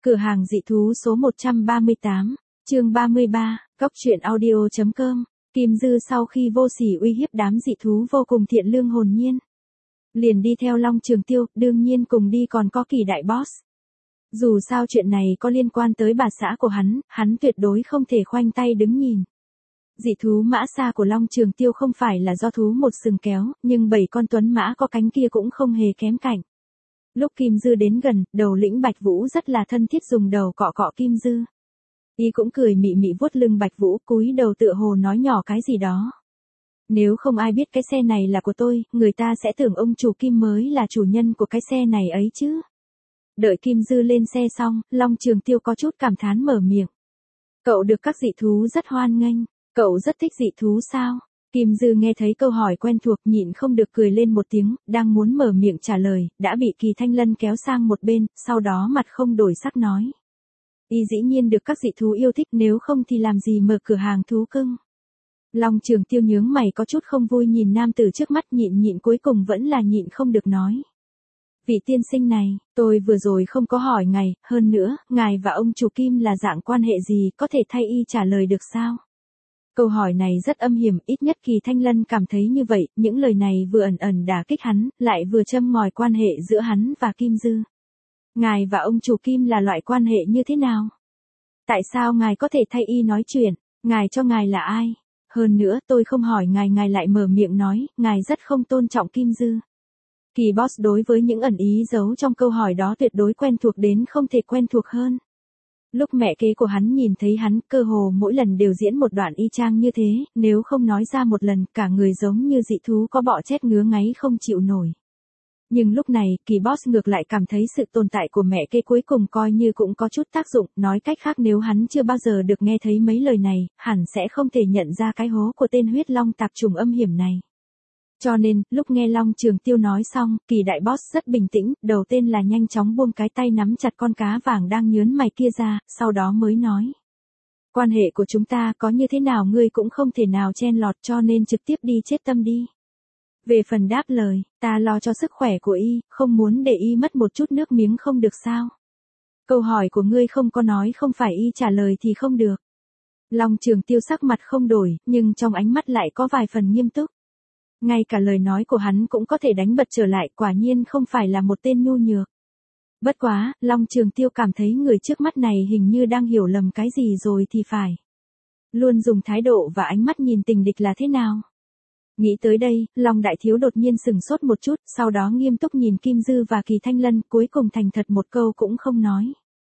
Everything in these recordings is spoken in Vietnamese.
Cửa hàng dị thú số 138, chương 33, Cóc truyện audio.com. Kim Dư sau khi vô sỉ uy hiếp đám dị thú vô cùng thiện lương hồn nhiên, liền đi theo Long Trường Tiêu, đương nhiên cùng đi còn có Kỳ đại boss. Dù sao chuyện này có liên quan tới bà xã của hắn tuyệt đối không thể khoanh tay đứng nhìn. Dị thú mã xa của Long Trường Tiêu không phải là do thú một sừng kéo, nhưng 7 con tuấn mã có cánh kia cũng không hề kém cạnh. Lúc Kim Dư đến gần, đầu lĩnh Bạch Vũ rất là thân thiết dùng đầu cọ cọ Kim Dư. Y cũng cười mị mị vuốt lưng Bạch Vũ, cúi đầu tựa hồ nói nhỏ cái gì đó. Nếu không ai biết cái xe này là của tôi, người ta sẽ tưởng ông chủ Kim mới là chủ nhân của cái xe này ấy chứ. Đợi Kim Dư lên xe xong, Long Trường Tiêu có chút cảm thán mở miệng. Cậu được các dị thú rất hoan nghênh, cậu rất thích dị thú sao? Kim Dư nghe thấy câu hỏi quen thuộc nhịn không được cười lên một tiếng, đang muốn mở miệng trả lời, đã bị Kỳ Thanh Lân kéo sang một bên, sau đó mặt không đổi sắc nói. Y dĩ nhiên được các dị thú yêu thích, nếu không thì làm gì mở cửa hàng thú cưng. Long Trường Tiêu nhướng mày có chút không vui nhìn nam tử trước mắt, nhịn cuối cùng vẫn là nhịn không được nói. Vị tiên sinh này, tôi vừa rồi không có hỏi ngài, hơn nữa, ngài và ông chủ Kim là dạng quan hệ gì, có thể thay y trả lời được sao? Câu hỏi này rất âm hiểm, ít nhất Kỳ Thanh Lân cảm thấy như vậy, những lời này vừa ẩn ẩn đả kích hắn, lại vừa châm ngòi quan hệ giữa hắn và Kim Dư. Ngài và ông chủ Kim là loại quan hệ như thế nào? Tại sao ngài có thể thay y nói chuyện? Ngài cho ngài là ai? Hơn nữa, tôi không hỏi ngài lại mở miệng nói, ngài rất không tôn trọng Kim Dư. Kỳ boss đối với những ẩn ý giấu trong câu hỏi đó tuyệt đối quen thuộc đến không thể quen thuộc hơn. Lúc mẹ kế của hắn nhìn thấy hắn, cơ hồ mỗi lần đều diễn một đoạn y chang như thế, nếu không nói ra một lần, cả người giống như dị thú có bọ chết ngứa ngáy không chịu nổi. Nhưng lúc này, Kỳ boss ngược lại cảm thấy sự tồn tại của mẹ kế cuối cùng coi như cũng có chút tác dụng, nói cách khác nếu hắn chưa bao giờ được nghe thấy mấy lời này, hẳn sẽ không thể nhận ra cái hố của tên huyết long tạp trùng âm hiểm này. Cho nên, lúc nghe Long Trường Tiêu nói xong, Kỳ đại boss rất bình tĩnh, đầu tên là nhanh chóng buông cái tay nắm chặt con cá vàng đang nhớn mày kia ra, sau đó mới nói. Quan hệ của chúng ta có như thế nào ngươi cũng không thể nào chen lọt, cho nên trực tiếp đi chết tâm đi. Về phần đáp lời, ta lo cho sức khỏe của y, không muốn để y mất một chút nước miếng không được sao. Câu hỏi của ngươi không có nói không phải y trả lời thì không được. Long Trường Tiêu sắc mặt không đổi, nhưng trong ánh mắt lại có vài phần nghiêm túc. Ngay cả lời nói của hắn cũng có thể đánh bật trở lại, quả nhiên không phải là một tên nhu nhược. Bất quá, Long Trường Tiêu cảm thấy người trước mắt này hình như đang hiểu lầm cái gì rồi thì phải. Luôn dùng thái độ và ánh mắt nhìn tình địch là thế nào? Nghĩ tới đây, Long Đại Thiếu đột nhiên sừng sốt một chút, sau đó nghiêm túc nhìn Kim Dư và Kỳ Thanh Lân, cuối cùng thành thật một câu cũng không nói.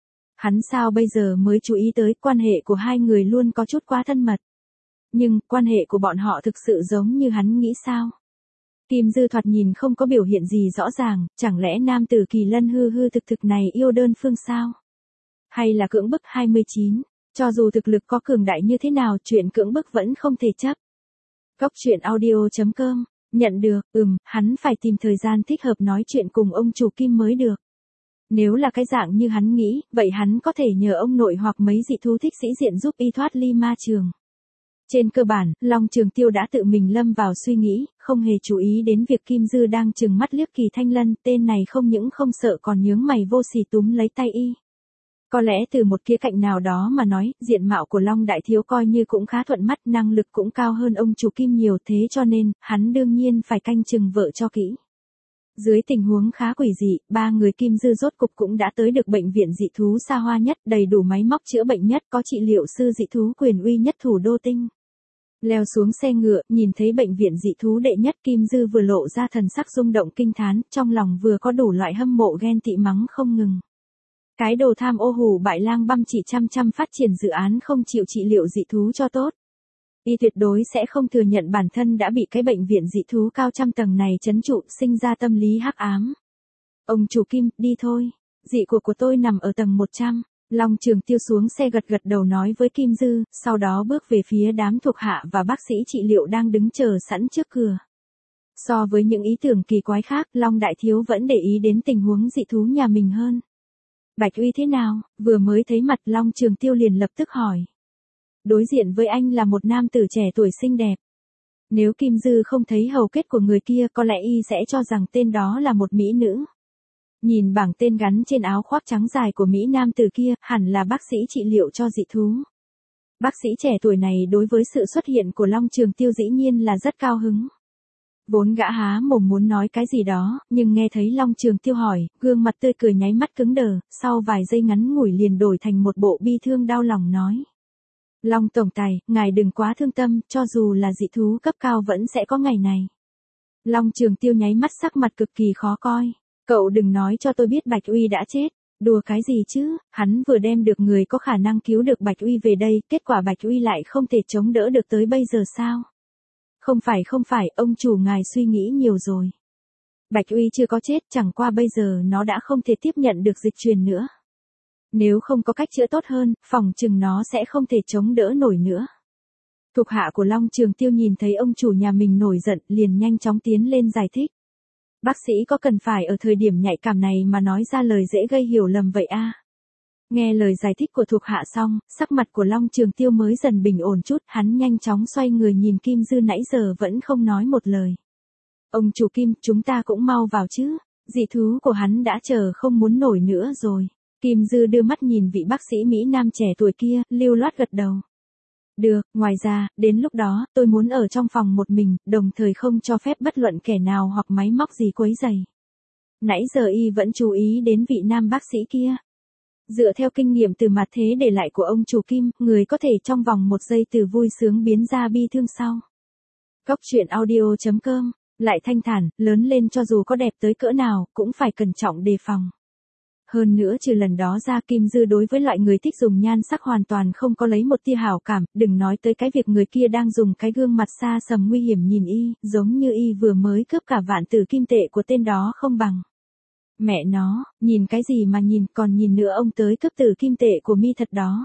Hắn sao bây giờ mới chú ý tới quan hệ của hai người luôn có chút quá thân mật. Nhưng, quan hệ của bọn họ thực sự giống như hắn nghĩ sao? Kim Dư thoạt nhìn không có biểu hiện gì rõ ràng, chẳng lẽ nam tử Kỳ Lân hư hư thực thực này yêu đơn phương sao? Hay là cưỡng bức 29, cho dù thực lực có cường đại như thế nào chuyện cưỡng bức vẫn không thể chấp. Cóc truyện audio.com, nhận được, hắn phải tìm thời gian thích hợp nói chuyện cùng ông chủ Kim mới được. Nếu là cái dạng như hắn nghĩ, vậy hắn có thể nhờ ông nội hoặc mấy dị thú thích sĩ diện giúp y thoát ly ma trường. Trên cơ bản, Long Trường Tiêu đã tự mình lâm vào suy nghĩ, không hề chú ý đến việc Kim Dư đang trừng mắt liếc Kỳ Thanh Lân, tên này không những không sợ còn nhướng mày vô sỉ túm lấy tay y. Có lẽ từ một khía cạnh nào đó mà nói, diện mạo của Long Đại Thiếu coi như cũng khá thuận mắt, năng lực cũng cao hơn ông chủ Kim nhiều, thế cho nên, hắn đương nhiên phải canh chừng vợ cho kỹ. Dưới tình huống khá quỷ dị, ba người Kim Dư rốt cục cũng đã tới được bệnh viện dị thú xa hoa nhất, đầy đủ máy móc chữa bệnh nhất, có trị liệu sư dị thú quyền uy nhất thủ đô tinh. Leo xuống xe ngựa, nhìn thấy bệnh viện dị thú đệ nhất, Kim Dư vừa lộ ra thần sắc rung động kinh thán, trong lòng vừa có đủ loại hâm mộ ghen tị mắng không ngừng. Cái đồ tham ô hủ bại lang băm chỉ chăm phát triển dự án không chịu trị liệu dị thú cho tốt. Y tuyệt đối sẽ không thừa nhận bản thân đã bị cái bệnh viện dị thú cao trăm tầng này trấn trụ, sinh ra tâm lý hắc ám. Ông chủ Kim, đi thôi. Dị của tôi nằm ở tầng 100. Long Trường Tiêu xuống xe gật đầu nói với Kim Dư, sau đó bước về phía đám thuộc hạ và bác sĩ trị liệu đang đứng chờ sẵn trước cửa. So với những ý tưởng kỳ quái khác, Long Đại Thiếu vẫn để ý đến tình huống dị thú nhà mình hơn. Bạch Uy thế nào? Vừa mới thấy mặt Long Trường Tiêu liền lập tức hỏi. Đối diện với anh là một nam tử trẻ tuổi xinh đẹp. Nếu Kim Dư không thấy hầu kết của người kia có lẽ y sẽ cho rằng tên đó là một mỹ nữ. Nhìn bảng tên gắn trên áo khoác trắng dài của Mỹ Nam từ kia, hẳn là bác sĩ trị liệu cho dị thú. Bác sĩ trẻ tuổi này đối với sự xuất hiện của Long Trường Tiêu dĩ nhiên là rất cao hứng. Vốn gã há mồm muốn nói cái gì đó, nhưng nghe thấy Long Trường Tiêu hỏi, gương mặt tươi cười nháy mắt cứng đờ, sau vài giây ngắn ngủi liền đổi thành một bộ bi thương đau lòng nói. Long tổng tài, ngài đừng quá thương tâm, cho dù là dị thú cấp cao vẫn sẽ có ngày này. Long Trường Tiêu nháy mắt sắc mặt cực kỳ khó coi. Cậu đừng nói cho tôi biết Bạch Uy đã chết. Đùa cái gì chứ, hắn vừa đem được người có khả năng cứu được Bạch Uy về đây, kết quả Bạch Uy lại không thể chống đỡ được tới bây giờ sao? Không phải, ông chủ ngài suy nghĩ nhiều rồi. Bạch Uy chưa có chết, chẳng qua bây giờ nó đã không thể tiếp nhận được dịch truyền nữa. Nếu không có cách chữa tốt hơn, phòng chừng nó sẽ không thể chống đỡ nổi nữa. Thuộc hạ của Long Trường Tiêu nhìn thấy ông chủ nhà mình nổi giận, liền nhanh chóng tiến lên giải thích. Bác sĩ có cần phải ở thời điểm nhạy cảm này mà nói ra lời dễ gây hiểu lầm vậy a? Nghe lời giải thích của thuộc hạ xong, sắc mặt của Long Trường Tiêu mới dần bình ổn chút, hắn nhanh chóng xoay người nhìn Kim Dư nãy giờ vẫn không nói một lời. Ông chủ Kim, chúng ta cũng mau vào chứ, dị thú của hắn đã chờ không muốn nổi nữa rồi. Kim Dư đưa mắt nhìn vị bác sĩ Mỹ Nam trẻ tuổi kia, lưu loát gật đầu. Được, ngoài ra, đến lúc đó, tôi muốn ở trong phòng một mình, đồng thời không cho phép bất luận kẻ nào hoặc máy móc gì quấy rầy. Nãy giờ y vẫn chú ý đến vị nam bác sĩ kia. Dựa theo kinh nghiệm từ mặt thế để lại của ông chủ Kim, người có thể trong vòng 1 giây từ vui sướng biến ra bi thương sau. Góc truyện audio.com, lại thanh thản, lớn lên cho dù có đẹp tới cỡ nào, cũng phải cẩn trọng đề phòng. Hơn nữa trừ lần đó ra Kim Dư đối với loại người thích dùng nhan sắc hoàn toàn không có lấy một tia hảo cảm, đừng nói tới cái việc người kia đang dùng cái gương mặt xa sầm nguy hiểm nhìn y, giống như y vừa mới cướp cả vạn tử kim tệ của tên đó không bằng. Mẹ nó, nhìn cái gì mà nhìn, còn nhìn nữa ông tới cướp tử kim tệ của mi thật đó.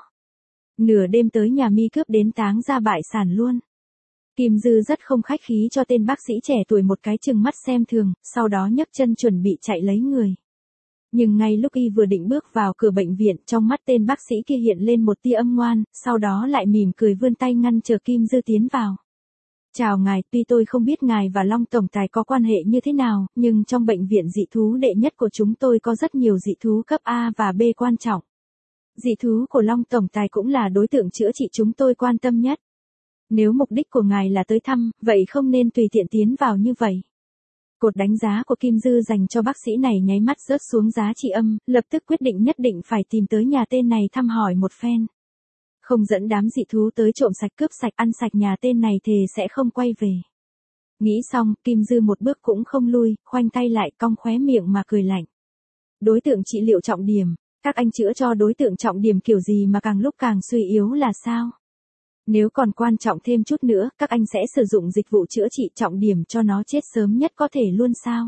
Nửa đêm tới nhà mi cướp đến táng ra bại sản luôn. Kim Dư rất không khách khí cho tên bác sĩ trẻ tuổi một cái chừng mắt xem thường, sau đó nhấc chân chuẩn bị chạy lấy người. Nhưng ngay lúc y vừa định bước vào cửa bệnh viện, trong mắt tên bác sĩ kia hiện lên một tia âm ngoan, sau đó lại mỉm cười vươn tay ngăn chờ Kim Dư tiến vào. Chào ngài, tuy tôi không biết ngài và Long tổng tài có quan hệ như thế nào, nhưng trong bệnh viện dị thú đệ nhất của chúng tôi có rất nhiều dị thú cấp A và B quan trọng. Dị thú của Long tổng tài cũng là đối tượng chữa trị chúng tôi quan tâm nhất. Nếu mục đích của ngài là tới thăm, vậy không nên tùy tiện tiến vào như vậy. Cột đánh giá của Kim Dư dành cho bác sĩ này nháy mắt rớt xuống giá trị âm, lập tức quyết định nhất định phải tìm tới nhà tên này thăm hỏi một phen. Không dẫn đám dị thú tới trộm sạch cướp sạch ăn sạch nhà tên này thề sẽ không quay về. Nghĩ xong, Kim Dư một bước cũng không lui, khoanh tay lại cong khóe miệng mà cười lạnh. Đối tượng trị liệu trọng điểm, các anh chữa cho đối tượng trọng điểm kiểu gì mà càng lúc càng suy yếu là sao? Nếu còn quan trọng thêm chút nữa, các anh sẽ sử dụng dịch vụ chữa trị trọng điểm cho nó chết sớm nhất có thể luôn sao?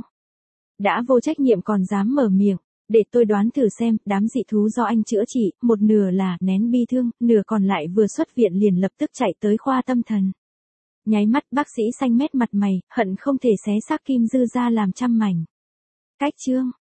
Đã vô trách nhiệm còn dám mở miệng, để tôi đoán thử xem, đám dị thú do anh chữa trị, một nửa là nén bi thương, nửa còn lại vừa xuất viện liền lập tức chạy tới khoa tâm thần. Nháy mắt bác sĩ xanh mét mặt mày, hận không thể xé xác Kim Dư ra làm trăm mảnh. Cách chương